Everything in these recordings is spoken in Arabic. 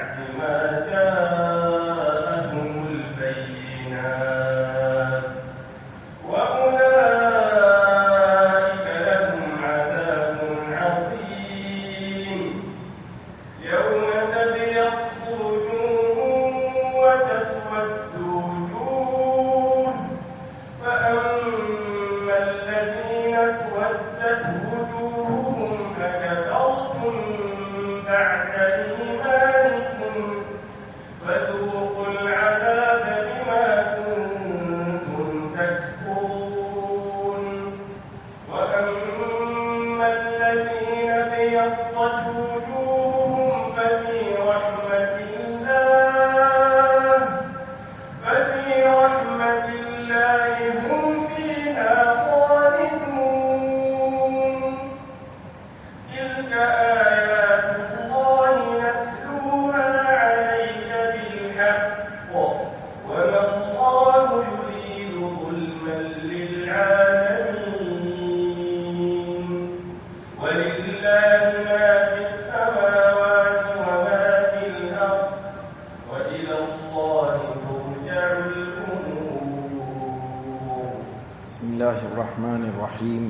بعد ما جاءهم البينات وأولئك لهم عذاب عظيم يوم تبيض وجوه وتسود وجوه فأما الذين اسودت وجوههم أكفرتم بعد إيمانكم فذوقوا العذاب بما كنتم تكفرون وأما الذين ابيضت وجوههم ففي رحمة الله هم فيها خالدون تلك آيات الله نتلوها عليك بالحق وما الله يريد ظلما للعالمين ولله ما في السماوات وما في الأرض وإلى الله ترجع الأمور. بسم الله الرحمن الرحيم.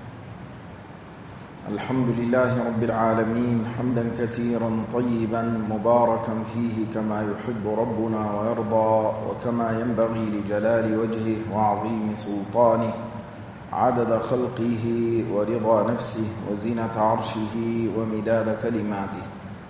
الحمد لله رب العالمين حمدا كثيرا طيبا مباركا فيه كما يحب ربنا ويرضى وكما ينبغي لجلال وجهه وعظيم سلطانه عدد خلقه ورضا نفسه وزنة عرشه ومداد كلماته.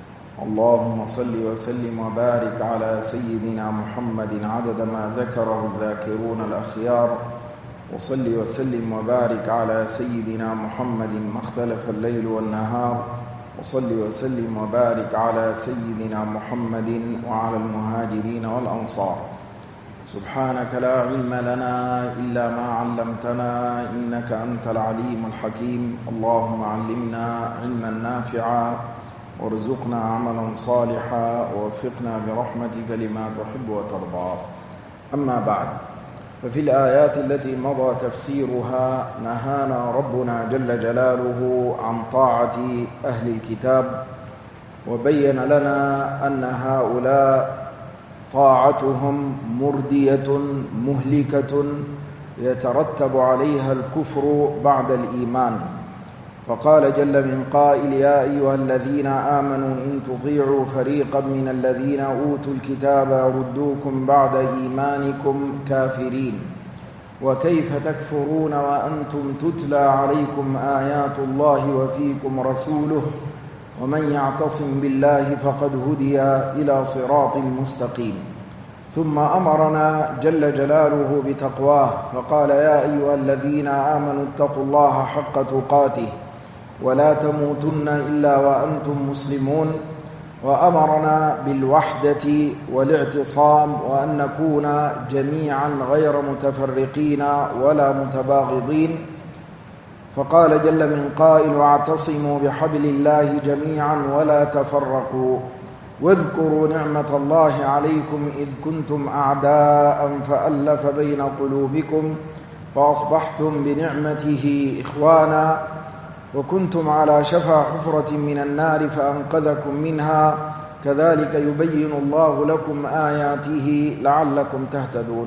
اللهم صل وسلم وبارك على سيدنا محمد عدد ما ذكره الذاكرون الأخيار وصل وسلم وبارك على سيدنا محمد ما اختلف الليل والنهار وصل وسلم وبارك على سيدنا محمد وعلى المهاجرين والأنصار. سبحانك لا علم لنا إلا ما علمتنا إنك أنت العليم الحكيم. اللهم علمنا علما نافعا وارزقنا عملا صالحا ووفقنا برحمتك لما تحب وترضى. أما بعد، ففي الآيات التي مضى تفسيرها نهانا ربنا جل جلاله عن طاعة أهل الكتاب وبين لنا أن هؤلاء طاعتهم مردية مهلكة يترتب عليها الكفر بعد الإيمان. فقال جل من قائل يا أيها الذين آمنوا إن تطيعوا فريقا من الذين أوتوا الكتاب يردوكم بعد إيمانكم كافرين وكيف تكفرون وأنتم تتلى عليكم آيات الله وفيكم رسوله ومن يعتصم بالله فقد هدي إلى صراط مستقيم. ثم أمرنا جل جلاله بتقواه فقال يا أيها الذين آمنوا اتقوا الله حق تقاته ولا تموتن إلا وأنتم مسلمون. وأمرنا بالوحدة والاعتصام وأن نكون جميعا غير متفرقين ولا متباغضين. فقال جل من قائل واعتصموا بحبل الله جميعا ولا تفرقوا واذكروا نعمة الله عليكم إذ كنتم أعداء فألف بين قلوبكم فأصبحتم بنعمته إخوانا وكنتم على شفا حفرة من النار فأنقذكم منها كذلك يبين الله لكم آياته لعلكم تهتدون.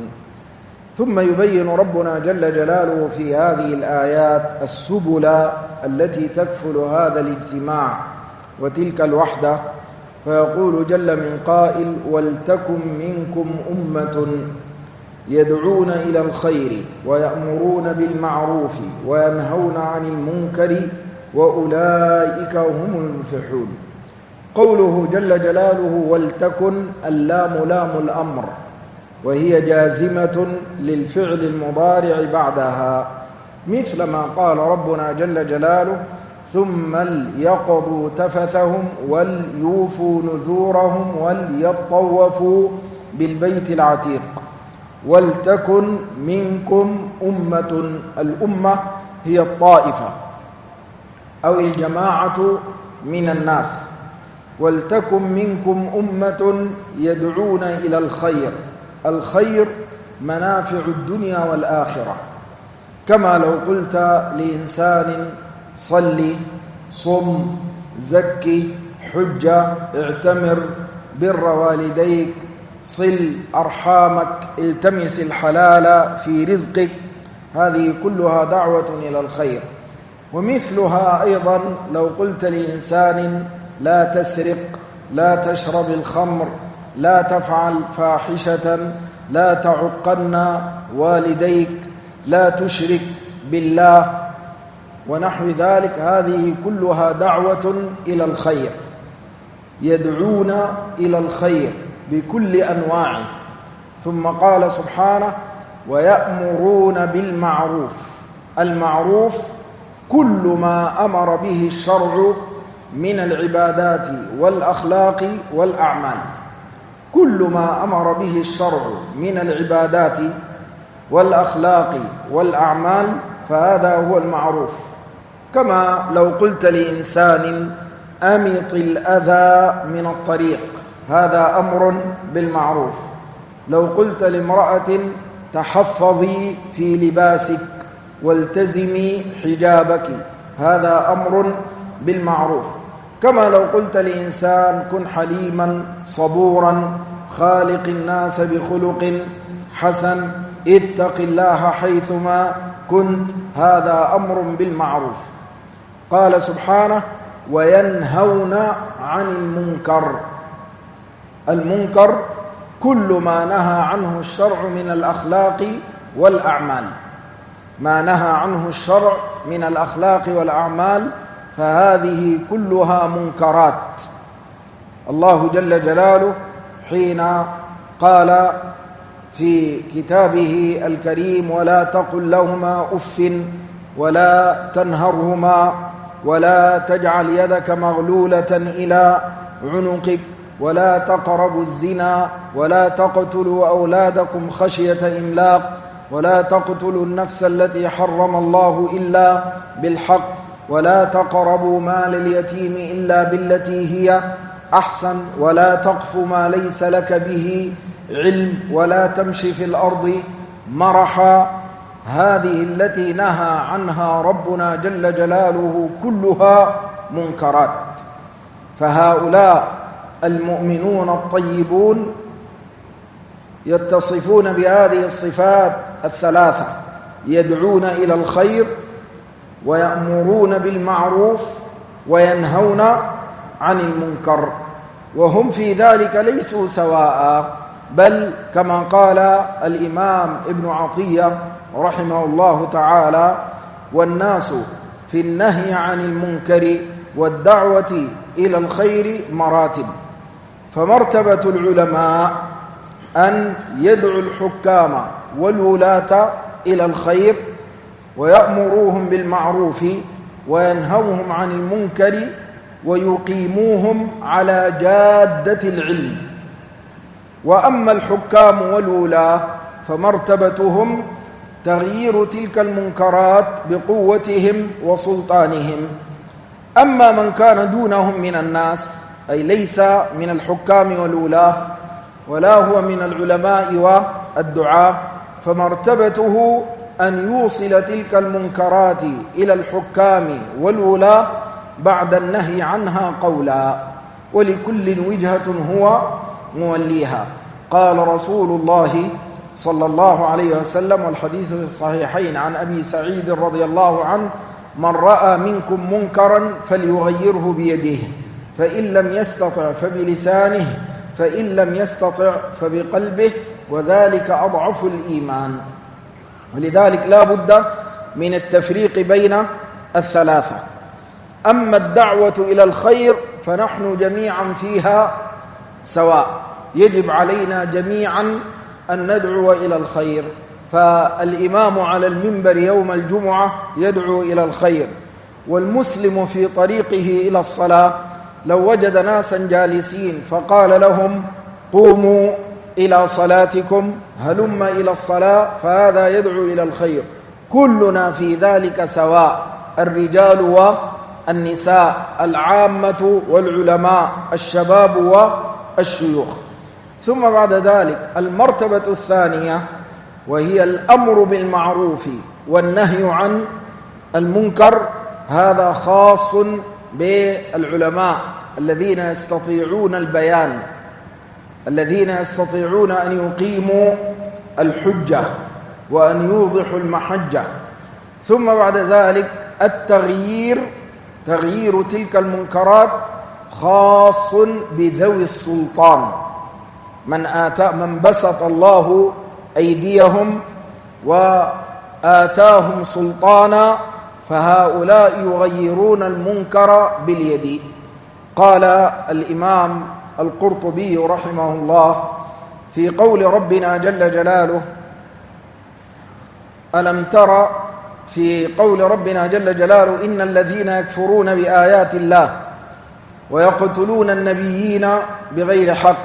ثم يبين ربنا جل جلاله في هذه الآيات السبل التي تكفل هذا الاجتماع وتلك الوحدة. فيقول جل من قائل ولتكن منكم أمة يدعون إلى الخير ويأمرون بالمعروف وينهون عن المنكر وأولئك هم المفلحون. قوله جل جلاله ولتكن اللام لام الأمر وهي جازمة للفعل المضارع بعدها مثل ما قال ربنا جل جلاله ثم ليقضوا تفثهم وليوفوا نذورهم وليطوفوا بالبيت العتيق. ولتكن منكم أمة، الأمة هي الطائفة أو الجماعة من الناس. ولتكن منكم أمة يدعون إلى الخير، الخير منافع الدنيا والآخرة. كما لو قلت لإنسان صلي صم زكي حج اعتمر بر والديك، صل أرحامك، التمس الحلال في رزقك، هذه كلها دعوة إلى الخير. ومثلها أيضا لو قلت لإنسان لا تسرق، لا تشرب الخمر، لا تفعل فاحشة، لا تعقن والديك، لا تشرك بالله ونحو ذلك، هذه كلها دعوة إلى الخير، يدعون إلى الخير بكل أنواعه. ثم قال سبحانه: ويأمرون بالمعروف. المعروف كل ما أمر به الشرع من العبادات والأخلاق والأعمال، كل ما أمر به الشرع من العبادات والأخلاق والأعمال فهذا هو المعروف. كما لو قلت لإنسان أمط الأذى من الطريق، هذا أمر بالمعروف. لو قلت لامرأة تحفظي في لباسك والتزمي حجابك، هذا أمر بالمعروف. كما لو قلت لإنسان كن حليما صبورا، خالق الناس بخلق حسن، اتق الله حيثما كنت، هذا أمر بالمعروف. قال سبحانه: وينهون عن المنكر. المنكر كل ما نهى عنه الشرع من الأخلاق والأعمال، ما نهى عنه الشرع من الأخلاق والأعمال فهذه كلها منكرات. الله جل جلاله حين قال في كتابه الكريم: ولا تقل لهما أف ولا تنهرهما ولا تجعل يدك مغلولة إلى عنقك ولا تقربوا الزنا ولا تقتلوا أولادكم خشية إملاق ولا تقتلوا النفس التي حرم الله إلا بالحق ولا تقربوا مال اليتيم إلا بالتي هي أحسن ولا تقف ما ليس لك به علم ولا تمشي في الأرض مرحا. هذه التي نهى عنها ربنا جل جلاله كلها منكرات. فهؤلاء المؤمنون الطيبون يتصفون بهذه الصفات الثلاثة: يدعون إلى الخير ويأمرون بالمعروف وينهون عن المنكر، وهم في ذلك ليسوا سواء، بل كما قال الإمام ابن عطية رحمه الله تعالى: والناس في النهي عن المنكر والدعوة إلى الخير مراتب. فمرتبة العلماء أن يدعو الحكام والولاة إلى الخير ويأمروهم بالمعروف وينهوهم عن المنكر ويقيموهم على جادة العلم. وأما الحكام والولاة فمرتبتهم تغيير تلك المنكرات بقوتهم وسلطانهم. أما من كان دونهم من الناس، أي ليس من الحكام والولاة ولا هو من العلماء والدعاة، فمرتبته أن يوصل تلك المنكرات إلى الحكام والولاة بعد النهي عنها قولا، ولكل وجهة هو موليها. قال رسول الله صلى الله عليه وسلم، والحديث في الصحيحين عن أبي سعيد رضي الله عنه: من رأى منكم منكرا فليغيره بيده، فإن لم يستطع فبلسانه، فإن لم يستطع فبقلبه، وذلك أضعف الإيمان. ولذلك لا بد من التفريق بين الثلاثة. أما الدعوة إلى الخير فنحن جميعا فيها سواء، يجب علينا جميعا أن ندعو إلى الخير. فالإمام على المنبر يوم الجمعة يدعو إلى الخير، والمسلم في طريقه إلى الصلاة لو وجد ناسا جالسين فقال لهم: قوموا إلى صلاتكم، هلم إلى الصلاة، فهذا يدعو إلى الخير. كلنا في ذلك سواء، الرجال والنساء، العامة والعلماء، الشباب والشيوخ. ثم بعد ذلك المرتبة الثانية وهي الأمر بالمعروف والنهي عن المنكر، هذا خاص بالعلماء الذين يستطيعون البيان الذين يستطيعون أن يقيموا الحجة وأن يوضحوا المحجة. ثم بعد ذلك تغيير تلك المنكرات خاص بذوي السلطان، من بسط الله أيديهم وآتاهم سلطانا فهؤلاء يغيرون المنكر باليد. قال الإمام القرطبي رحمه الله في قول ربنا جل جلاله: ألم تر، في قول ربنا جل جلاله: إن الذين يكفرون بآيات الله ويقتلون النبيين بغير حق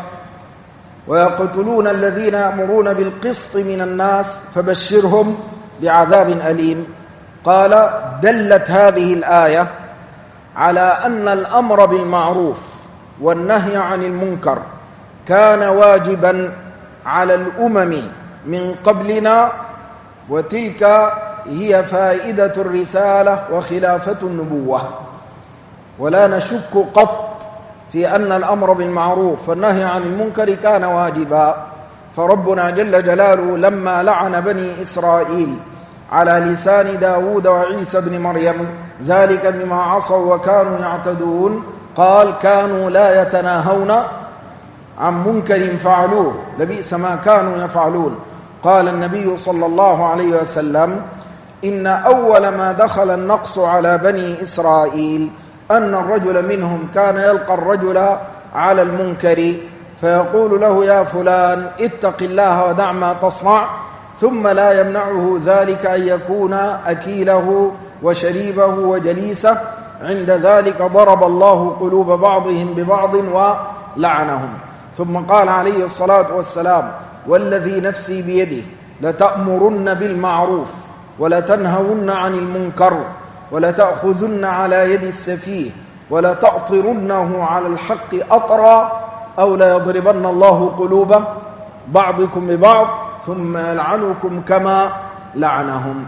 ويقتلون الذين يأمرون بالقسط من الناس فبشرهم بعذاب أليم. قال: دلت هذه الآية على أن الأمر بالمعروف والنهي عن المنكر كان واجبا على الأمم من قبلنا، وتلك هي فائدة الرسالة وخلافة النبوة. ولا نشك قط في أن الأمر بالمعروف والنهي عن المنكر كان واجبا، فربنا جل جلاله لما لعن بني إسرائيل على لسان داود وعيسى بن مريم ذلك بما عصوا وكانوا يعتدون، قال: كانوا لا يتناهون عن منكر فعلوه لبئس ما كانوا يفعلون. قال النبي صلى الله عليه وسلم: إن أول ما دخل النقص على بني إسرائيل أن الرجل منهم كان يلقى الرجل على المنكر فيقول له: يا فلان اتق الله ودع ما تصنع، ثم لا يمنعه ذلك أن يكون أكيله وشريبه وجليسه. عند ذلك ضرب الله قلوب بعضهم ببعض ولعنهم. ثم قال عليه الصلاة والسلام: والذي نفسي بيده لتأمرن بالمعروف ولتنهون عن المنكر ولتأخذن على يد السفيه ولتأطرنه على الحق أطرا أو ليضربن الله قلوب بعضكم ببعض ثم يلعنكم كما لعنهم.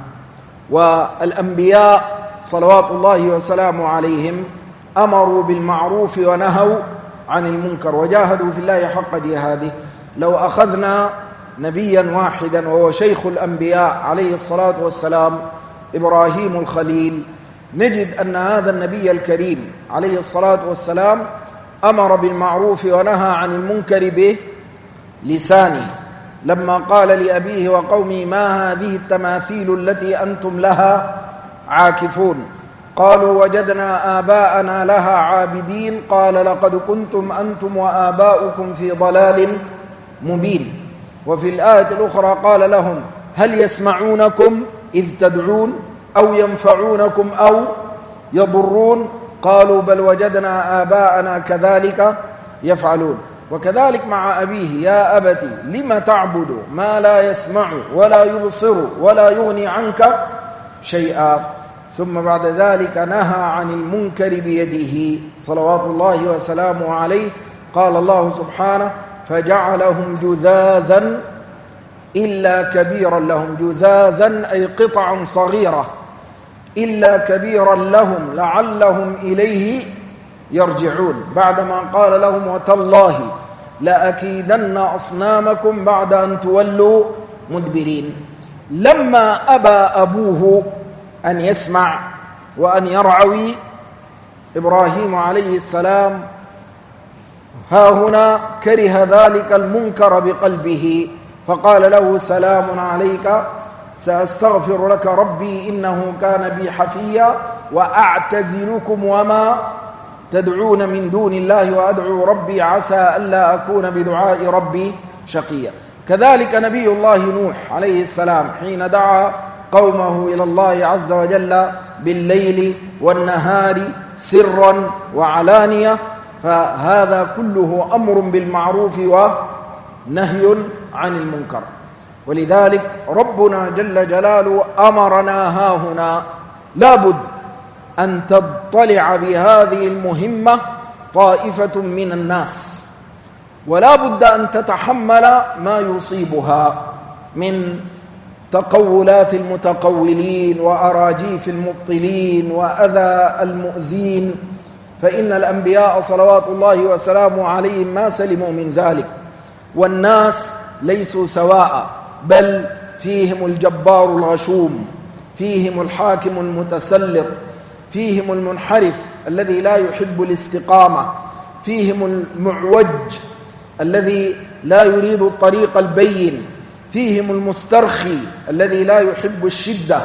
والأنبياء صلوات الله وسلامه عليهم أمروا بالمعروف ونهوا عن المنكر وجاهدوا في الله حق جهاده. لو أخذنا نبيا واحدا وهو شيخ الأنبياء عليه الصلاة والسلام إبراهيم الخليل، نجد أن هذا النبي الكريم عليه الصلاة والسلام أمر بالمعروف ونهى عن المنكر بلسانه، لما قال لأبيه وقومه: ما هذه التماثيل التي أنتم لها عاكفون؟ قالوا: وجدنا آباءنا لها عابدين. قال: لقد كنتم أنتم وآباؤكم في ضلال مبين. وفي الآية الأخرى قال لهم: هل يسمعونكم إذ تدعون أو ينفعونكم أو يضرون؟ قالوا: بل وجدنا آباءنا كذلك يفعلون. وكذلك مع أبيه: يا أبت لم تعبد ما لا يسمع ولا يبصر ولا يغني عنك شيئا. ثم بعد ذلك نهى عن المنكر بيده صلوات الله وسلامه عليه. قال الله سبحانه: فجعلهم جذاذا إلا كبيرا لهم، جذاذا أي قطعا صغيرة، إلا كبيرا لهم لعلهم إليه يرجعون، بعدما قال لهم: وتالله لأكيدن أصنامكم بعد أن تولوا مدبرين. لما أبى أبوه أن يسمع وأن يرعوي إبراهيم عليه السلام ها هنا كره ذلك المنكر بقلبه، فقال له: سلام عليك سأستغفر لك ربي إنه كان بي حفيا وأعتزلكم وما تدعون من دون الله وأدعو ربي عسى ألا أكون بدعاء ربي شقيا. كذلك نبي الله نوح عليه السلام حين دعا قومه إلى الله عز وجل بالليل والنهار سرا وعلانية، فهذا كله أمر بالمعروف ونهي عن المنكر. ولذلك ربنا جل جلاله أمرنا هاهنا لابد أن تطلع بهذه المهمة طائفة من الناس، ولا بد أن تتحمل ما يصيبها من تقولات المتقولين وأراجيف المبطلين وأذى المؤذين، فإن الأنبياء صلوات الله وسلامه عليهم ما سلموا من ذلك. والناس ليسوا سواء، بل فيهم الجبار الغشوم، فيهم الحاكم المتسلط، فيهم المنحرف الذي لا يحب الاستقامة، فيهم المعوج الذي لا يريد الطريق البين، فيهم المسترخي الذي لا يحب الشدة،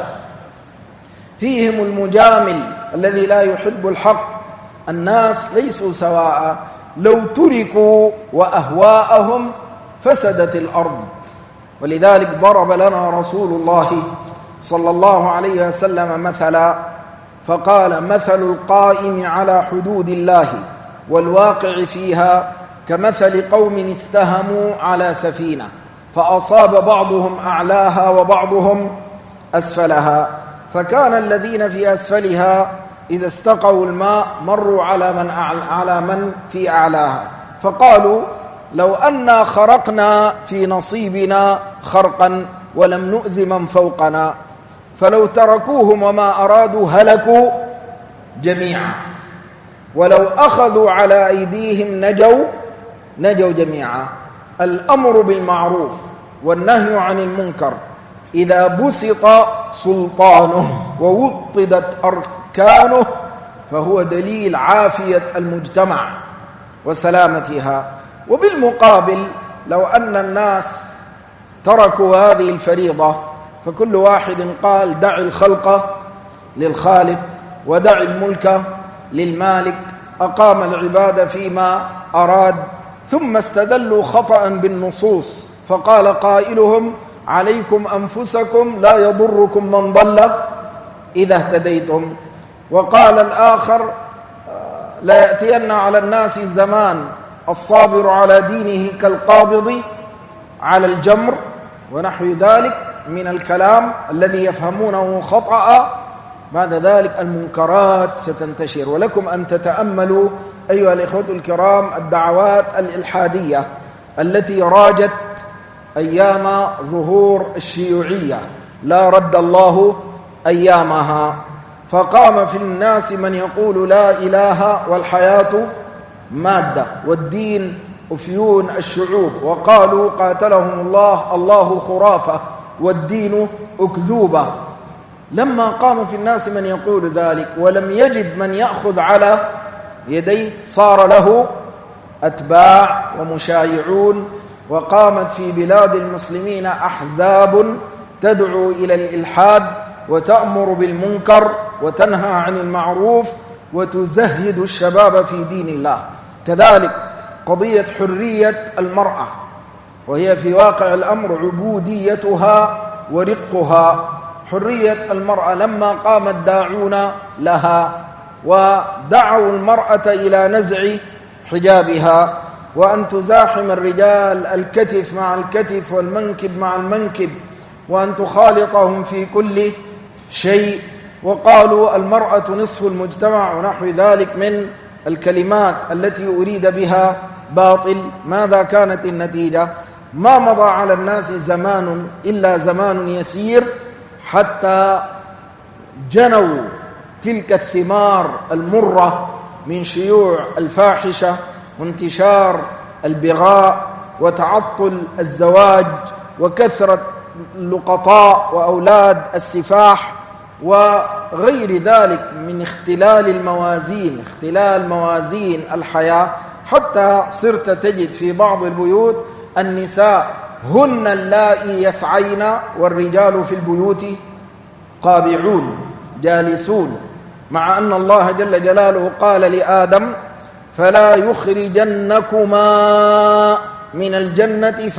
فيهم المجامل الذي لا يحب الحق. الناس ليسوا سواء، لو تركوا وأهواءهم فسدت الأرض. ولذلك ضرب لنا رسول الله صلى الله عليه وسلم مثلا فقال: مثل القائم على حدود الله والواقع فيها كمثل قوم استهموا على سفينة فأصاب بعضهم أعلاها وبعضهم أسفلها، فكان الذين في أسفلها إذا استقوا الماء مروا على من في أعلاها، فقالوا: لو أنا خرقنا في نصيبنا خرقا ولم نؤذ من فوقنا، فلو تركوهم وما أرادوا هلكوا جميعا، ولو أخذوا على أيديهم نجوا جميعا. الأمر بالمعروف والنهي عن المنكر إذا بسط سلطانه ووطدت أركانه فهو دليل عافية المجتمع وسلامتها. وبالمقابل لو أن الناس تركوا هذه الفريضة فكل واحد قال: دع الخلق للخالق ودع الملك للمالك، أقام العبادة فيما أراد، ثم استدلوا خطأ بالنصوص، فقال قائلهم: عليكم أنفسكم لا يضركم من ضل إذا اهتديتم. وقال الآخر: لا يأتين على الناس زمان الصابر على دينه كالقابض على الجمر، ونحو ذلك من الكلام الذي يفهمونه خطأ. بعد ذلك المنكرات ستنتشر. ولكم أن تتأملوا أيها الإخوة الكرام الدعوات الإلحادية التي راجت أيام ظهور الشيوعية، لا رد الله أيامها، فقام في الناس من يقول: لا إله والحياة مادة والدين أفيون الشعوب، وقالوا قاتلهم الله: الله خرافة والدين أكذوبة. لما قام في الناس من يقول ذلك ولم يجد من يأخذ على يديه صار له أتباع ومشايعون، وقامت في بلاد المسلمين أحزاب تدعو إلى الإلحاد وتأمر بالمنكر وتنهى عن المعروف وتزهد الشباب في دين الله. كذلك قضية حرية المرأة، وهي في واقع الأمر عبوديتها ورقها. حرية المرأة لما قام الداعون لها ودعوا المرأة إلى نزع حجابها وأن تزاحم الرجال الكتف مع الكتف والمنكب مع المنكب وأن تخالطهم في كل شيء، وقالوا المرأة نصف المجتمع ونحو ذلك من الكلمات التي أريد بها باطل. ماذا كانت النتيجة؟ ما مضى على الناس زمان إلا زمان يسير حتى جنوا تلك الثمار المرة من شيوع الفاحشة وانتشار البغاء وتعطل الزواج وكثرة اللقطاء وأولاد السفاح وغير ذلك من اختلال موازين الحياة، حتى صرت تجد في بعض البيوت النساء هن اللائي يسعين والرجال في البيوت قابعون جالسون، مع أن الله جل جلاله قال لآدم: فلا يخرجنكما من الجنة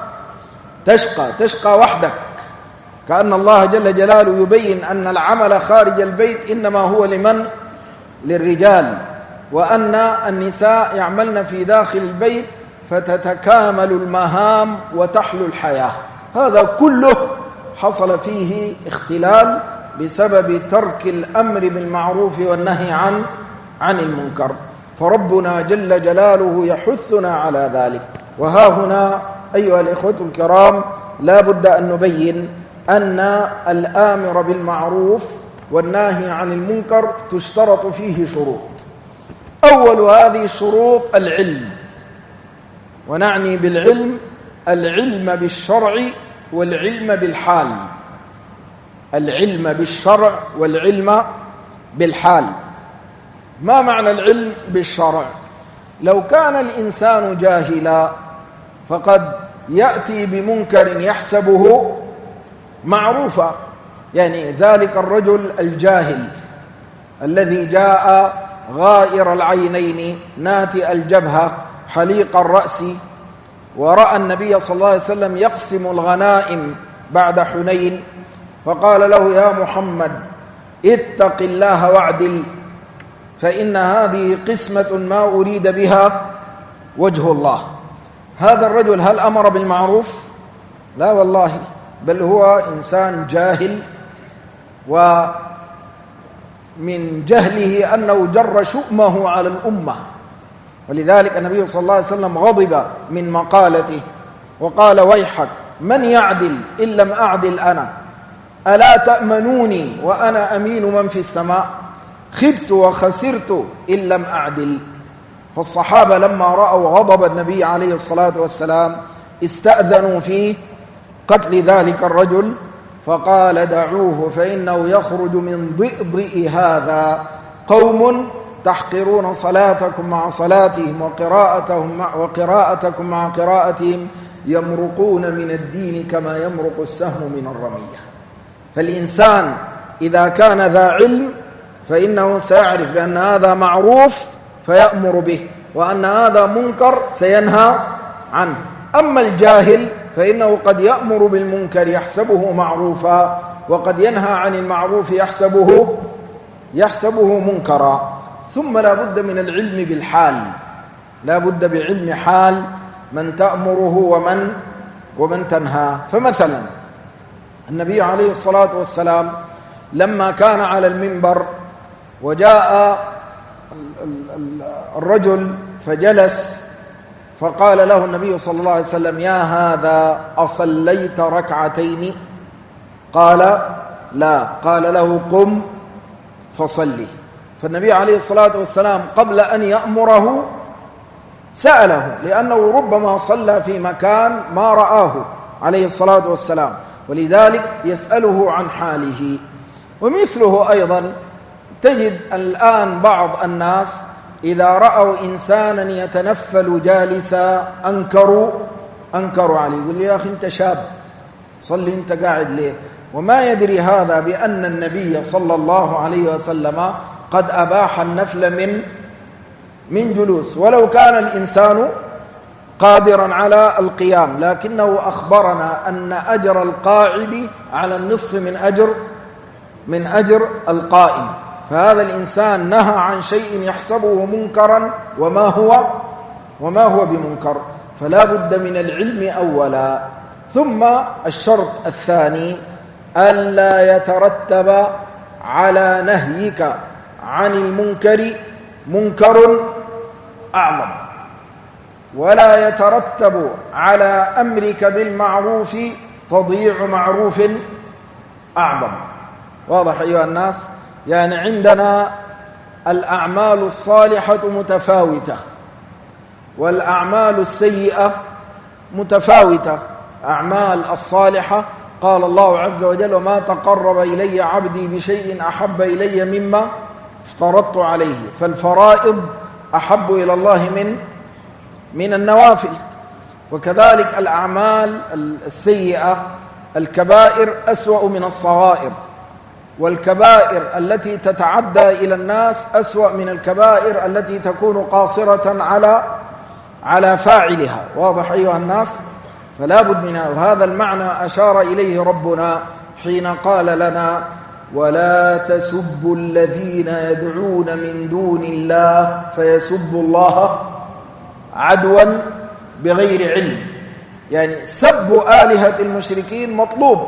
فتشقى وحدك، كأن الله جل جلاله يبين أن العمل خارج البيت إنما هو للرجال، وأن النساء يعملن في داخل البيت فتتكامل المهام وتحلو الحياة. هذا كله حصل فيه اختلال بسبب ترك الأمر بالمعروف والنهي عن المنكر، فربنا جل جلاله يحثنا على ذلك. وها هنا أيها الإخوة الكرام لا بد أن نبين أن الآمر بالمعروف والناهي عن المنكر تشترط فيه شروط. أول هذه الشروط العلم، ونعني بالعلم العلم بالشرع والعلم بالحال، العلم بالشرع والعلم بالحال. ما معنى العلم بالشرع؟ لو كان الإنسان جاهلا فقد يأتي بمنكر يحسبه معروفا، يعني ذلك الرجل الجاهل الذي جاء غائر العينين ناتئ الجبهة حليق الرأس، ورأى النبي صلى الله عليه وسلم يقسم الغنائم بعد حنين، فقال له: يا محمد اتق الله واعدل، فإن هذه قسمة ما أريد بها وجه الله. هذا الرجل هل أمر بالمعروف؟ لا والله، بل هو إنسان جاهل، ومن جهله أنه جر شؤمه على الأمة. ولذلك النبي صلى الله عليه وسلم غضب من مقالته وقال: ويحك من يعدل إن لم أعدل أنا؟ ألا تأمنوني وأنا أمين من في السماء؟ خبت وخسرت إن لم أعدل. فالصحابة لما رأوا غضب النبي عليه الصلاة والسلام استأذنوا في قتل ذلك الرجل، فقال: دعوه فإنه يخرج من ضئضئ هذا قوم تحقرون صلاتكم مع صلاتهم وقراءتكم مع قراءتهم، يمرقون من الدين كما يمرق السهم من الرمية. فالإنسان إذا كان ذا علم فإنه سيعرف بأن هذا معروف فيأمر به، وأن هذا منكر سينهى عنه. أما الجاهل فإنه قد يأمر بالمنكر يحسبه معروفا، وقد ينهى عن المعروف يحسبه منكرا. ثم لا بد من العلم بالحال، لا بد بعلم حال من تأمره ومن تنهى. فمثلا النبي عليه الصلاة والسلام لما كان على المنبر وجاء الرجل فجلس، فقال له النبي صلى الله عليه وسلم: يا هذا أصليت ركعتين؟ قال: لا. قال له: قم فصلي. فالنبي عليه الصلاة والسلام قبل أن يأمره سأله، لأنه ربما صلى في مكان ما رآه عليه الصلاة والسلام، ولذلك يسأله عن حاله. ومثله أيضا تجد الآن بعض الناس إذا رأوا إنسانا يتنفل جالسا أنكروا عليه، يقول: يا أخي أنت شاب، صلي أنت قاعد ليه؟ وما يدري هذا بأن النبي صلى الله عليه وسلم قد أباح النفل من جلوس، ولو كان الإنسان قادرا على القيام، لكنه أخبرنا أن أجر القاعد على النصف من أجر القائم. فهذا الإنسان نهى عن شيء يحسبه منكرا وما هو بمنكر، فلا بد من العلم أولا. ثم الشرط الثاني: ألا يترتب على نهيك عن المنكر منكر أعظم، ولا يترتب على أمرك بالمعروف تضييع معروف أعظم. واضح أيها الناس؟ يعني عندنا الأعمال الصالحة متفاوتة والأعمال السيئة متفاوتة. أعمال الصالحة قال الله عز وجل: وما تقرب إلي عبدي بشيء أحب إلي مما افترضت عليه. فالفرائض أحب إلى الله من النوافل. وكذلك الأعمال السيئة الكبائر أسوأ من الصغائر، والكبائر التي تتعدى إلى الناس أسوأ من الكبائر التي تكون قاصرة على فاعلها. واضح أيها الناس؟ فلا بد منها. وهذا المعنى أشار إليه ربنا حين قال لنا: ولا تسبوا الذين يدعون من دون الله فيسبوا الله عدوا بغير علم. يعني سب آلهة المشركين مطلوب،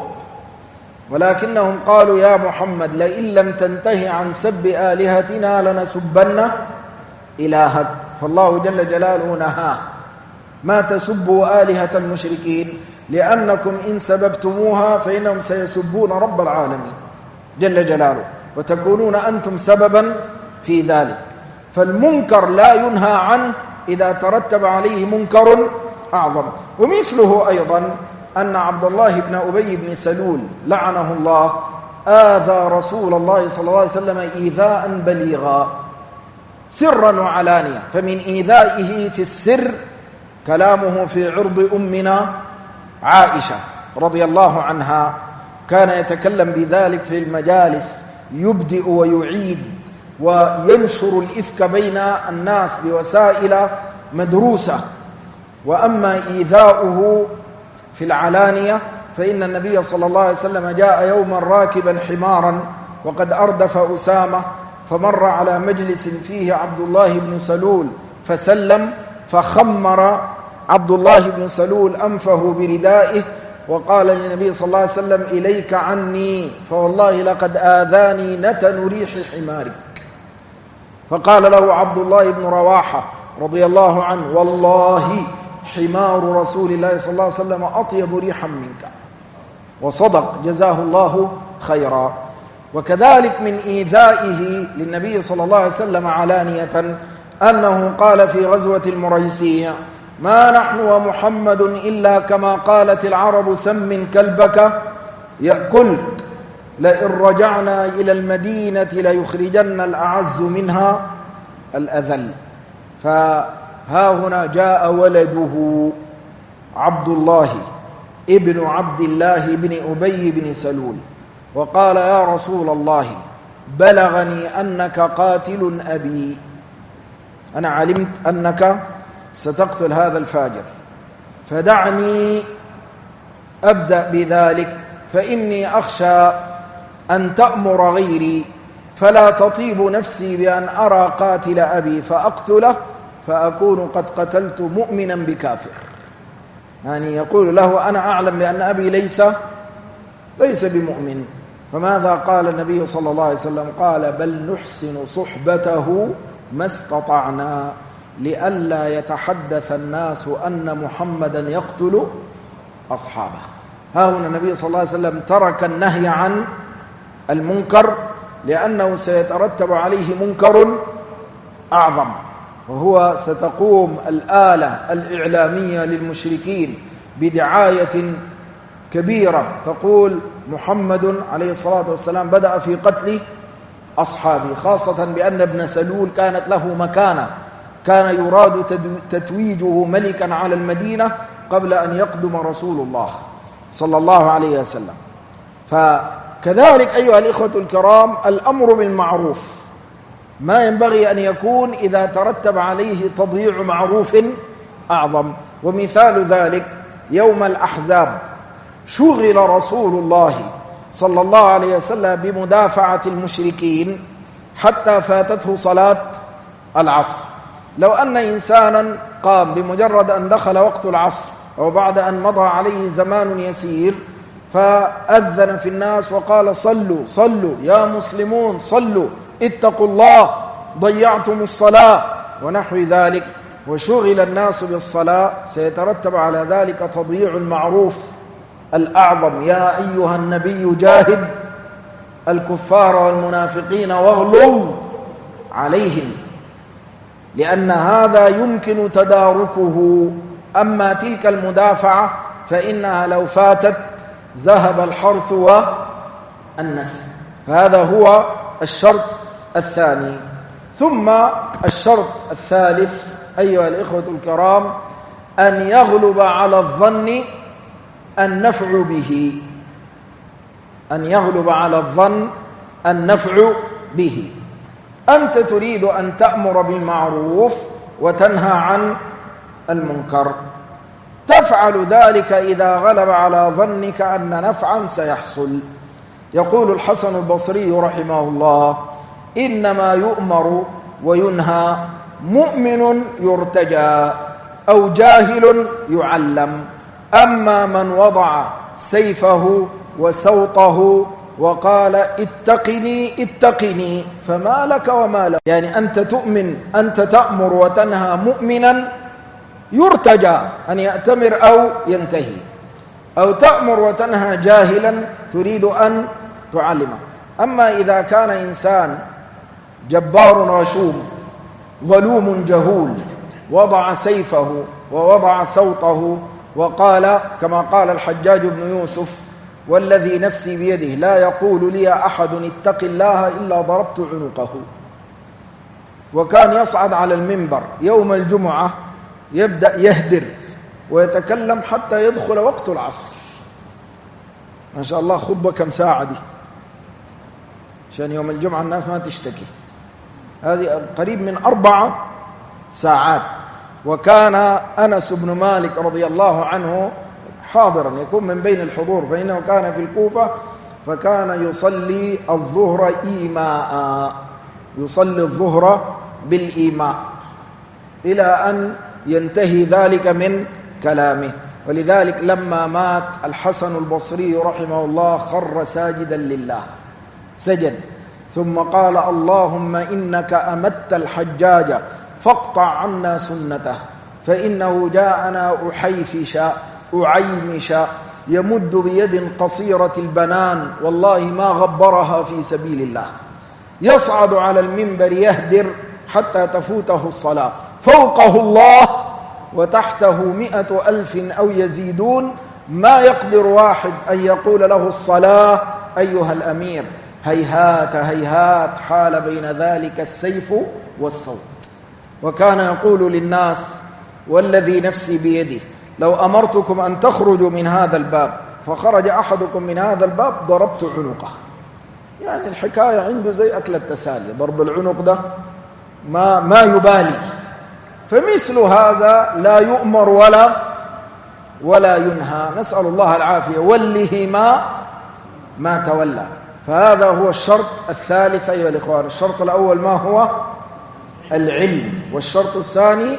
ولكنهم قالوا: يا محمد لئن لم تنتهي عن سب آلهتنا لنسبن إلهك. فالله جل جلاله نهاه: ما تسبوا آلهة المشركين، لأنكم إن سببتموها فإنهم سيسبون رب العالمين جل جلاله، وتكونون أنتم سببا في ذلك. فالمنكر لا ينهى عنه إذا ترتب عليه منكر أعظم. ومثله أيضا أن عبد الله بن أبي بن سلول لعنه الله آذى رسول الله صلى الله عليه وسلم إيذاء بليغا سرا وعلانية. فمن إيذائه في السر كلامه في عرض أمنا عائشة رضي الله عنها، كان يتكلم بذلك في المجالس، يبدئ ويعيد وينشر الإفك بين الناس بوسائل مدروسة. وأما إيذاؤه في العلانية فإن النبي صلى الله عليه وسلم جاء يوما راكبا حمارا وقد أردف أسامة، فمر على مجلس فيه عبد الله بن سلول فسلم، فخمر عبد الله بن سلول أنفه بردائه وقال للنبي صلى الله عليه وسلم: إليك عني، فوالله لقد آذاني نتن ريح حمارك. فقال له عبد الله بن رواحة رضي الله عنه: والله حمار رسول الله صلى الله عليه وسلم أطيب ريحا منك. وصدق جزاه الله خيرا. وكذلك من إيذائه للنبي صلى الله عليه وسلم علانية أنه قال في غزوة المريسيع: ما نحن ومحمد إلا كما قالت العرب سم كلبك يأكلك، لئن رجعنا إلى المدينة ليخرجن الأعز منها الأذل. فها هنا جاء ولده عبد الله ابن عبد الله بن أبي بن سلول وقال: يا رسول الله بلغني أنك قاتل أبي، أنا علمت أنك ستقتل هذا الفاجر، فدعني أبدأ بذلك، فإني أخشى أن تأمر غيري فلا تطيب نفسي بأن أرى قاتل أبي فأقتله فأكون قد قتلت مؤمنا بكافر. يعني يقول له: أنا أعلم بأن أبي ليس بمؤمن. فماذا قال النبي صلى الله عليه وسلم؟ قال: بل نحسن صحبته ما استطعنا لئلا يتحدث الناس أن محمدا يقتل أصحابه. ها هنا النبي صلى الله عليه وسلم ترك النهي عن المنكر لأنه سيترتب عليه منكر أعظم، وهو ستقوم الآلة الإعلامية للمشركين بدعاية كبيرة تقول محمد عليه الصلاة والسلام بدأ في قتل أصحابه، خاصة بأن ابن سلول كانت له مكانة، كان يراد تتويجه ملكا على المدينة قبل أن يقدم رسول الله صلى الله عليه وسلم. فكذلك أيها الإخوة الكرام الأمر بالمعروف ما ينبغي أن يكون إذا ترتب عليه تضييع معروف أعظم. ومثال ذلك يوم الأحزاب شغل رسول الله صلى الله عليه وسلم بمدافعة المشركين حتى فاتته صلاة العصر. لو أن إنسانا قام بمجرد أن دخل وقت العصر أو بعد أن مضى عليه زمان يسير فأذن في الناس وقال: صلوا صلوا يا مسلمون صلوا، اتقوا الله، ضيعتم الصلاة ونحو ذلك، وشغل الناس بالصلاة، سيترتب على ذلك تضييع المعروف الأعظم. يا أيها النبي جاهد الكفار والمنافقين واغلظ عليهم، لأن هذا يمكن تداركه. أما تلك المدافعة فإنها لو فاتت ذهب الحرث والنسل. فهذا هو الشرط الثاني. ثم الشرط الثالث أيها الإخوة الكرام أن يغلب على الظن النفع به، أن يغلب على الظن النفع به. أنت تريد أن تأمر بالمعروف وتنهى عن المنكر، تفعل ذلك إذا غلب على ظنك أن نفعا سيحصل. يقول الحسن البصري رحمه الله: إنما يؤمر وينهى مؤمن يرتجى أو جاهل يعلم، أما من وضع سيفه وسوطه وقال اتقني اتقني فما لك وما له. يعني أنت تؤمن، أنت تأمر وتنهى مؤمنا يرتجى أن يأتمر أو ينتهي، أو تأمر وتنهى جاهلا تريد أن تعلمه. أما إذا كان إنسان جبار غشوم ظلوم جهول وضع سيفه ووضع صوته وقال كما قال الحجاج بن يوسف: والذي نفسي بيده لا يقول لي أحد اتق الله إلا ضربت عنقه. وكان يصعد على المنبر يوم الجمعة يبدأ يهدر ويتكلم حتى يدخل وقت العصر. ما شاء الله، خطبة كم ساعة دي عشان يوم الجمعة الناس ما تشتكي. هذه قريب من 4 ساعات. وكان أنس بن مالك رضي الله عنه حاضرا، يكون من بين الحضور، فإنه كان في الكوفة، فكان يصلي الظهر إيماء، يصلي الظهر بالإيماء إلى أن ينتهي ذلك من كلامه. ولذلك لما مات الحسن البصري رحمه الله خر ساجدا لله، سجد ثم قال: اللهم إنك أمت الحجاج فاقطع عنا سنته، فإنه جاءنا أعيمش يمد بيد قصيرة البنان، والله ما غبرها في سبيل الله. يصعد على المنبر يهدر حتى تفوته الصلاة، فوقه الله وتحته 100,000 أو يزيدون، ما يقدر واحد أن يقول له الصلاة أيها الأمير. هيهات هيهات حال بين ذلك السيف والصوت. وكان يقول للناس: والذي نفسي بيده لو أمرتكم أن تخرجوا من هذا الباب فخرج أحدكم من هذا الباب ضربت عنقه. يعني الحكاية عنده زي أكل التسالي، ضرب العنق ده ما يبالي. فمثل هذا لا يؤمر ولا ينهى، نسأل الله العافية. وله ما تولى. فهذا هو الشرط الثالث أيها الإخوان. الشرط الأول ما هو؟ العلم. والشرط الثاني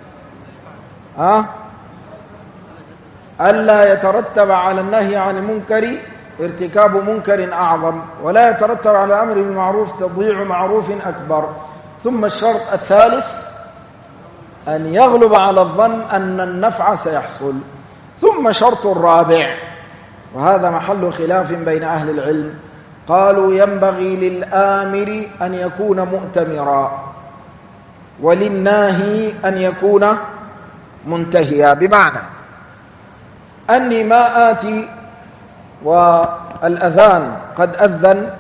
ألا يترتب على النهي عن المنكر ارتكاب منكر أعظم، ولا يترتب على الأمر بالمعروف تضييع معروف أكبر. ثم الشرط الثالث أن يغلب على الظن أن النفع سيحصل. ثم شرط الرابع، وهذا محل خلاف بين أهل العلم، قالوا: ينبغي للآمر أن يكون مؤتمرا، وللناهي أن يكون منتهيا. بمعنى أني ما آتي والأذان قد أذن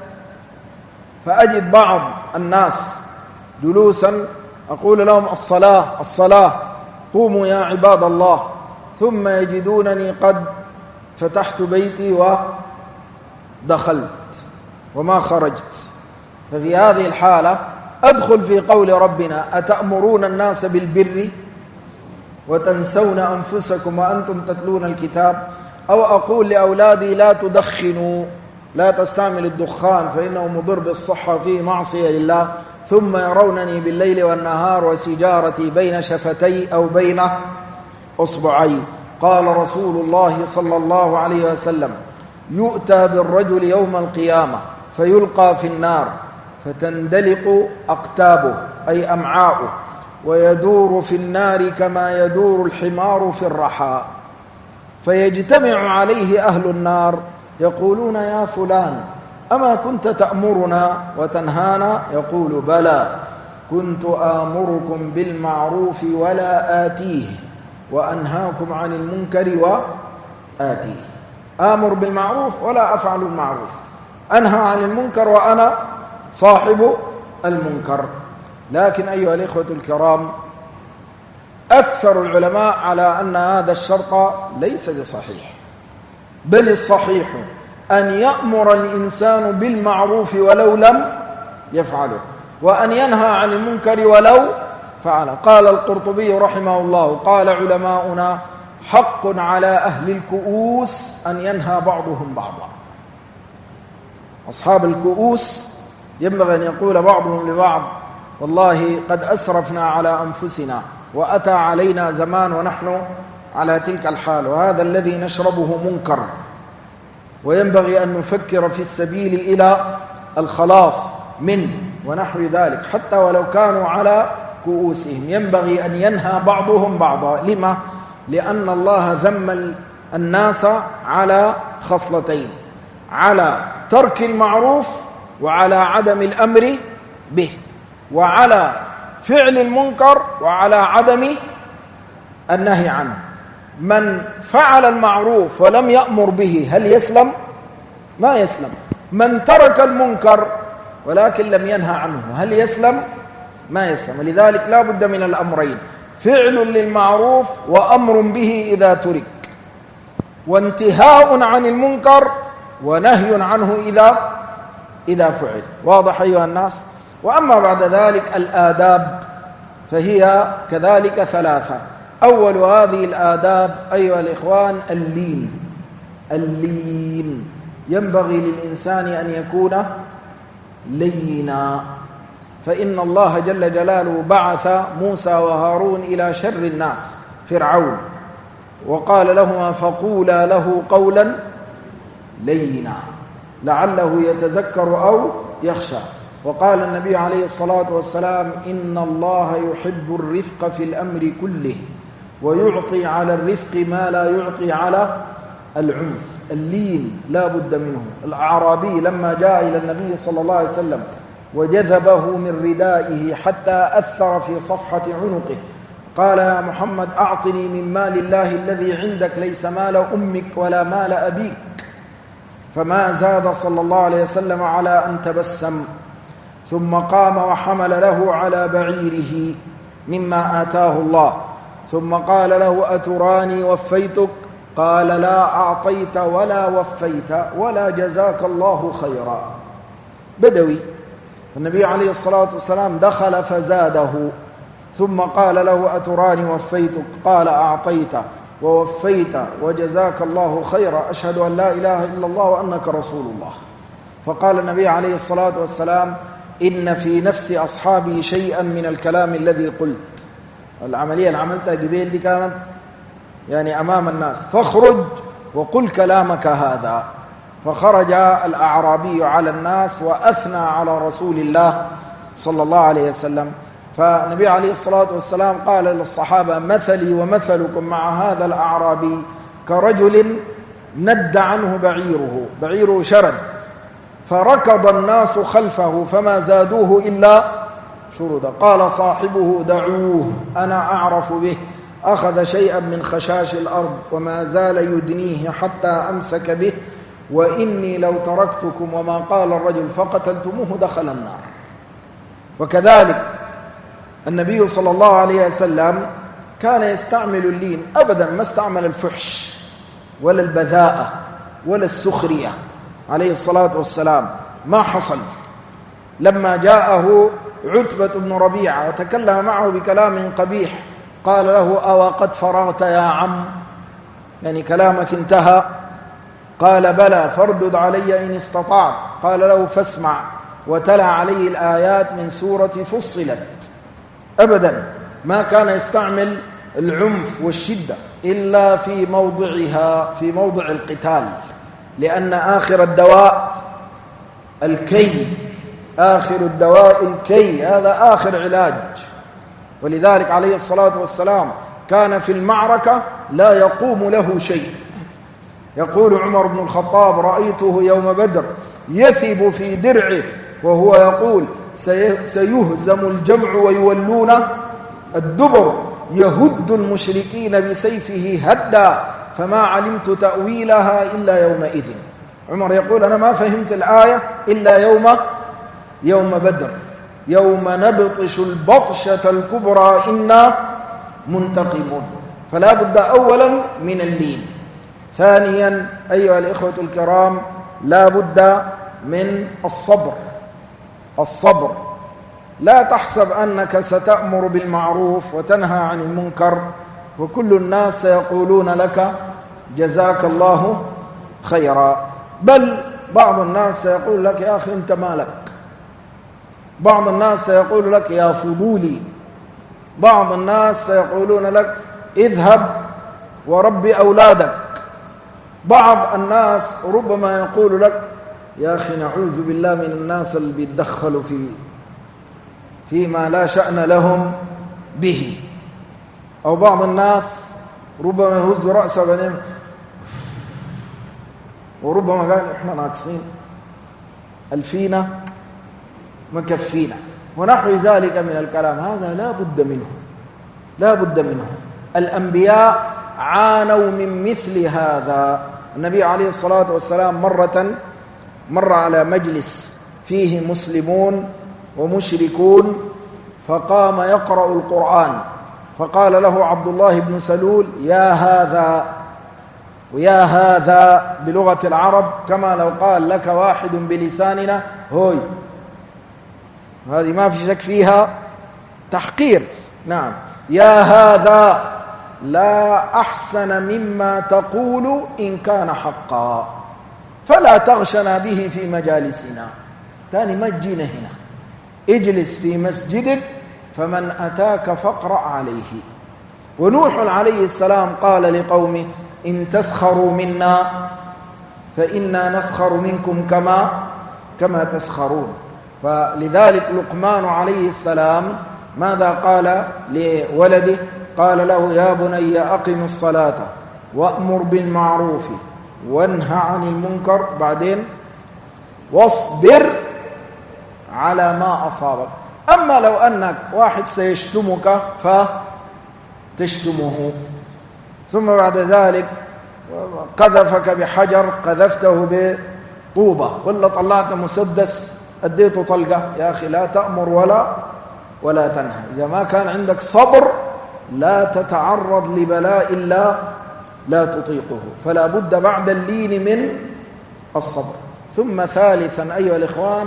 فأجد بعض الناس جلوسا أقول لهم: الصلاة الصلاة، قوموا يا عباد الله، ثم يجدونني قد فتحت بيتي ودخلت وما خرجت. ففي هذه الحالة أدخل في قول ربنا: أتأمرون الناس بالبر وتنسون أنفسكم وأنتم تتلون الكتاب، أو أقول لأولادي: لا تدخنوا، لا تستعمل الدخان فإنه مضر بالصحة فيه معصية لله، ثم يرونني بالليل والنهار وسجارتي بين شفتي أو بين أصبعي. قال رسول الله صلى الله عليه وسلم: يؤتى بالرجل يوم القيامة فيلقى في النار فتندلق أقتابه أي أمعاؤه، ويدور في النار كما يدور الحمار في الرحى، فيجتمع عليه أهل النار يقولون: يا فلان أما كنت تأمرنا وتنهانا؟ يقول: بلى، كنت آمركم بالمعروف ولا آتيه، وأنهاكم عن المنكر وآتيه. آمر بالمعروف ولا أفعل المعروف، أنهى عن المنكر وأنا صاحب المنكر. لكن أيها الإخوة الكرام، أكثر العلماء على أن هذا الشرط ليس بصحيح، بل الصحيح أن يأمر الإنسان بالمعروف ولو لم يفعله، وأن ينهى عن المنكر ولو فعله. قال القرطبي رحمه الله: قال علماؤنا: حق على أهل الكؤوس أن ينهى بعضهم بعضا. أصحاب الكؤوس ينبغي أن يقول بعضهم لبعض: والله قد أسرفنا على أنفسنا، وأتى علينا زمان ونحن على تلك الحال، وهذا الذي نشربه منكر، وينبغي أن نفكر في السبيل إلى الخلاص منه ونحو ذلك، حتى ولو كانوا على كؤوسهم. ينبغي أن ينهى بعضهم بعضا. لما؟ لأن الله ذم الناس على خصلتين: على ترك المعروف، وعلى عدم الأمر به، وعلى فعل المنكر، وعلى عدم النهي عنه. من فعل المعروف ولم يأمر به هل يسلم؟ ما يسلم. من ترك المنكر ولكن لم ينهى عنه هل يسلم؟ ما يسلم. ولذلك لا بد من الأمرين: فعل للمعروف وأمر به إذا ترك، وانتهاء عن المنكر ونهي عنه إذا فعل. واضح أيها الناس؟ وأما بعد ذلك الآداب فهي كذلك ثلاثة. أول هذه الآداب أيها الإخوان اللين. ينبغي للإنسان أن يكون لينا، فإن الله جل جلاله بعث موسى وهارون إلى شر الناس فرعون، وقال لهما: فقولا له قولا لينا لعله يتذكر أو يخشى. وقال النبي عليه الصلاة والسلام: إن الله يحب الرفق في الأمر كله ويعطي على الرفق ما لا يعطي على العنف. اللين لا بد منه. الأعرابي لما جاء إلى النبي صلى الله عليه وسلم وجذبه من ردائه حتى أثر في صفحة عنقه، قال: يا محمد أعطني من مال الله الذي عندك، ليس مال أمك ولا مال أبيك. فما زاد صلى الله عليه وسلم على أن تبسم، ثم قام وحمل له على بعيره مما آتاه الله، ثم قال له: أتراني وفيتك؟ قال: لا أعطيت ولا وفيت ولا جزاك الله خيرا. بدوي. النبي عليه الصلاة والسلام دخل فزاده، ثم قال له: أتراني وفيتك؟ قال: أعطيت ووفيت وجزاك الله خيرا، أشهد أن لا إله إلا الله وأنك رسول الله. فقال النبي عليه الصلاة والسلام: إن في نفس أصحابي شيئا من الكلام الذي قلت. العملية اللي عملتها قبيل دي كانت يعني أمام الناس، فاخرج وقل كلامك هذا. فخرج الأعرابي على الناس وأثنى على رسول الله صلى الله عليه وسلم. فالنبي عليه الصلاة والسلام قال للصحابة: مثلي ومثلكم مع هذا الأعرابي كرجل ند عنه بعيره شرد، فركض الناس خلفه فما زادوه إلا شردا. قال صاحبه: دعوه أنا أعرف به. أخذ شيئا من خشاش الأرض وما زال يدنيه حتى أمسك به، وإني لو تركتكم وما قال الرجل فقتلتموه دخل النار. وكذلك النبي صلى الله عليه وسلم كان يستعمل اللين، أبدا ما استعمل الفحش ولا البذاءة ولا السخرية عليه الصلاة والسلام. ما حصل. لما جاءه عتبة بن ربيعة وتكلم معه بكلام قبيح قال له: أو قد فرغت يا عم؟ يعني كلامك انتهى؟ قال: بلى، فاردد علي إن استطعت. قال له: فاسمع. وتلا عليه الآيات من سورة فصلت. أبدا ما كان يستعمل العنف والشدة إلا في موضعها، في موضع القتال، لأن آخر الدواء الكي، آخر الدواء الكي، هذا آخر علاج. ولذلك عليه الصلاة والسلام كان في المعركة لا يقوم له شيء. يقول عمر بن الخطاب: رأيته يوم بدر يثب في درعه وهو يقول: سيهزم الجمع ويولون الدبر، يهد المشركين بسيفه هدا، فما علمت تأويلها إلا يومئذ. عمر يقول: أنا ما فهمت الآية إلا يوم بدر، يوم نبطش البطشة الكبرى إنا منتقمون. فلا بد أولا من اللين. ثانيا أيها الإخوة الكرام لا بد من الصبر. لا تحسب أنك ستأمر بالمعروف وتنهى عن المنكر وكل الناس سيقولون لك جزاك الله خيرا، بل بعض الناس سيقول لك: يا أخي أنت مالك. بعض الناس سيقول لك: يا فضولي. بعض الناس سيقولون لك: اذهب وربي أولادك. بعض الناس ربما يقول لك: يا أخي نعوذ بالله من الناس اللي بيتدخلوا فيما لا شأن لهم به. أو بعض الناس ربما يهز رأسه بعدين وربما قال: إحنا ناقصين، الفينا مكفينا، ونحو ذلك من الكلام. هذا لا بد منه. الأنبياء عانوا من مثل هذا. النبي عليه الصلاة والسلام مر على مجلس فيه مسلمون ومشركون، فقام يقرأ القرآن، فقال له عبد الله بن سلول: يا هذا. ويا هذا بلغة العرب كما لو قال لك واحد بلساننا هوي، هذه ما في شك فيها تحقير. نعم، يا هذا لا أحسن مما تقول إن كان حقا، فلا تغشنا به في مجالسنا. تاني ما تجينا هنا، اجلس في مسجدك فمن أتاك فاقرأ عليه. ونوح عليه السلام قال لقومه: إن تسخروا منا فإنا نسخر منكم كما تسخرون. فلذلك لقمان عليه السلام ماذا قال لولده؟ قال له: يا بني أقم الصلاة وأمر بالمعروف وانهى عن المنكر، بعدين واصبر على ما أصابك. أما لو أنك واحد سيشتمك فتشتمه، ثم بعد ذلك قذفك بحجر قذفته بطوبة، ولا طلعت مسدس أديته طلقة، يا أخي لا تأمر ولا تنهى. إذا ما كان عندك صبر لا تتعرض لبلاء لا تطيقه، فلا بد بعد اللين من الصبر. ثم ثالثا أيها الإخوان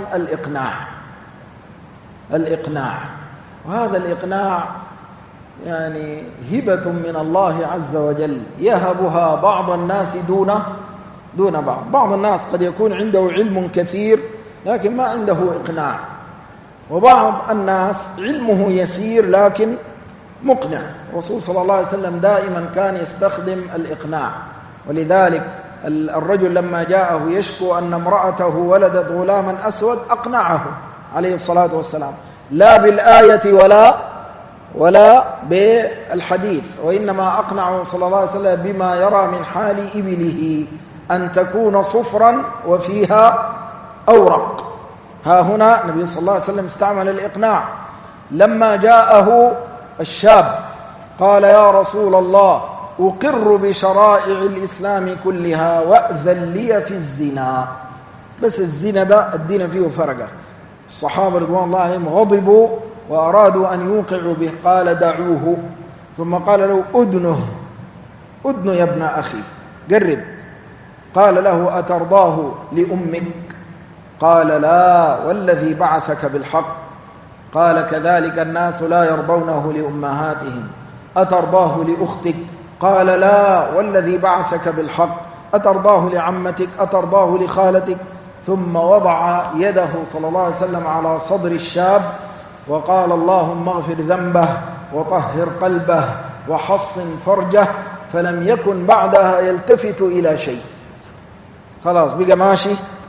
الإقناع. وهذا الإقناع يعني هبة من الله عز وجل يهبها بعض الناس دون بعض الناس قد يكون عنده علم كثير لكن ما عنده إقناع، وبعض الناس علمه يسير لكن مقنع. الرسول صلى الله عليه وسلم دائما كان يستخدم الإقناع، ولذلك الرجل لما جاءه يشكو أن امرأته ولدت غلاما أسود أقنعه عليه الصلاة والسلام، لا بالآية ولا بالحديث، وإنما أقنعه صلى الله عليه وسلم بما يرى من حال إبله أن تكون صفرا وفيها أورق. ها هنا النبي صلى الله عليه وسلم استعمل الإقناع. لما جاءه الشاب قال: يا رسول الله أقر بشرائع الإسلام كلها وأذن لي في الزنا، بس الزنا ده الدين فيه فرقة. الصحابة رضوان الله عليهم غضبوا وأرادوا أن يوقعوا به، قال: دعوه. ثم قال له: أدنه يا ابن أخي، قرب. قال له: أترضاه لأمك؟ قال: لا والذي بعثك بالحق. قال: كذلك الناس لا يرضونه لأمهاتهم. أترضاه لأختك؟ قال: لا والذي بعثك بالحق. أترضاه لعمتك؟ أترضاه لخالتك؟ ثم وضع يده صلى الله عليه وسلم على صدر الشاب وقال: اللهم اغفر ذنبه وطهر قلبه وحصن فرجه. فلم يكن بعدها يلتفت إلى شيء، خلاص بقى ماشي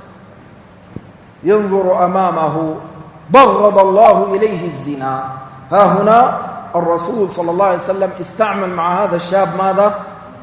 ينظر أمامه. بغض الله إليه الزنا. ها هنا الرسول صلى الله عليه وسلم استعمل مع هذا الشاب ماذا؟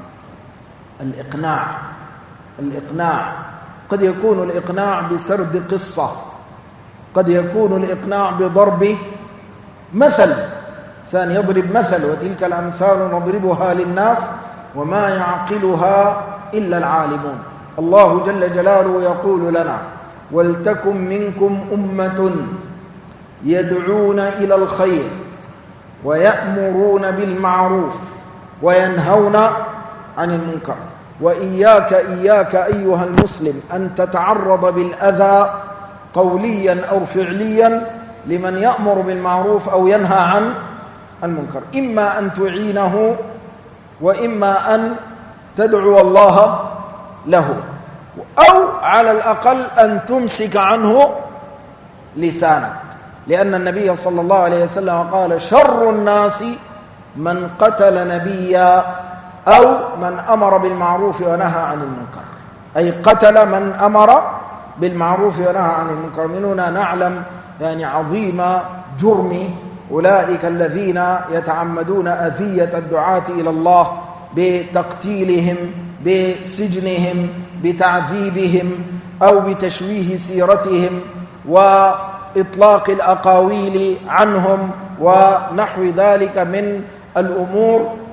الإقناع. قد يكون الإقناع بسرد قصة، قد يكون الإقناع بضرب مثل، إنسان يضرب مثل، وتلك الأمثال نضربها للناس وما يعقلها إلا العالمون. الله جل جلاله يقول لنا: ولتكن منكم أمة يدعون إلى الخير ويأمرون بالمعروف وينهون عن المنكر. وإياك أيها المسلم أن تتعرض بالأذى قوليا أو فعليا لمن يأمر بالمعروف أو ينهى عن المنكر، إما أن تعينه وإما أن تدعو الله له، أو على الأقل أن تمسك عنه لسانك، لأن النبي صلى الله عليه وسلم قال: شر الناس من قتل نبيا أو من أمر بالمعروف ونهى عن المنكر، أي قتل من أمر بالمعروف ونهى عن المنكر. من هنا نعلم يعني عظيم جرم أولئك الذين يتعمدون أذية الدعاة إلى الله بتقتيلهم، بسجنهم، بتعذيبهم، أو بتشويه سيرتهم وإطلاق الأقاويل عنهم ونحو ذلك من الأمور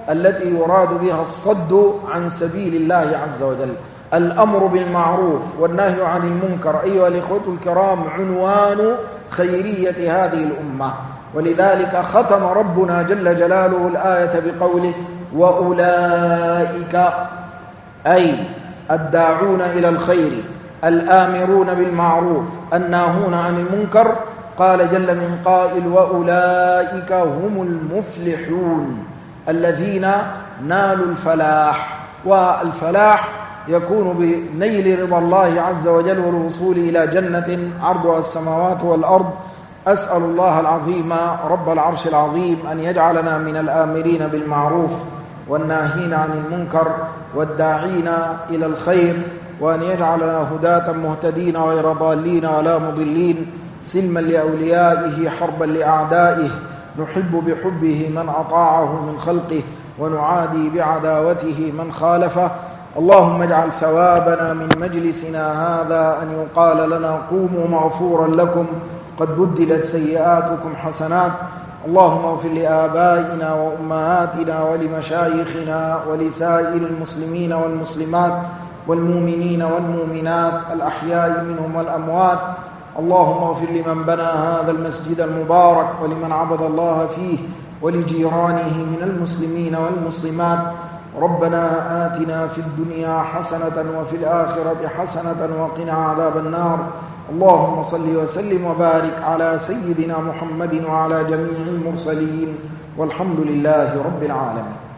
التي يراد بها الصد عن سبيل الله عز وجل. الأمر بالمعروف والنهي عن المنكر أيها الإخوة الكرام عنوان خيرية هذه الأمة، ولذلك ختم ربنا جل جلاله الآية بقوله وأولئك أي الداعون إلى الخير الآمرون بالمعروف الناهون عن المنكر. قال جل من قائل وأولئك هم المفلحون الذين نالوا الفلاح، والفلاح يكون بنيل رضا الله عز وجل والوصول إلى جنة عرضها السماوات والأرض. أسأل الله العظيم رب العرش العظيم أن يجعلنا من الآمرين بالمعروف والناهين عن المنكر والداعين إلى الخير، وأن يجعلنا هداة مهتدين غير ضالين ولا مضلين، سلما لأوليائه حربا لأعدائه، نحب بحبه من أطاعه من خلقه ونعادي بعداوته من خالفه. اللهم اجعل ثوابنا من مجلسنا هذا أن يقال لنا قوموا مغفورا لكم قد بدلت سيئاتكم حسنات. اللهم اغفر لآبائنا وأمهاتنا ولمشايخنا ولسائر المسلمين والمسلمات والمؤمنين والمؤمنات الأحياء منهم والأموات. اللهم اغفر لمن بنى هذا المسجد المبارك ولمن عبد الله فيه ولجيرانه من المسلمين والمسلمات. ربنا آتنا في الدنيا حسنة وفي الآخرة حسنة وقنا عذاب النار. اللهم صل وسلم وبارك على سيدنا محمد وعلى جميع المرسلين، والحمد لله رب العالمين.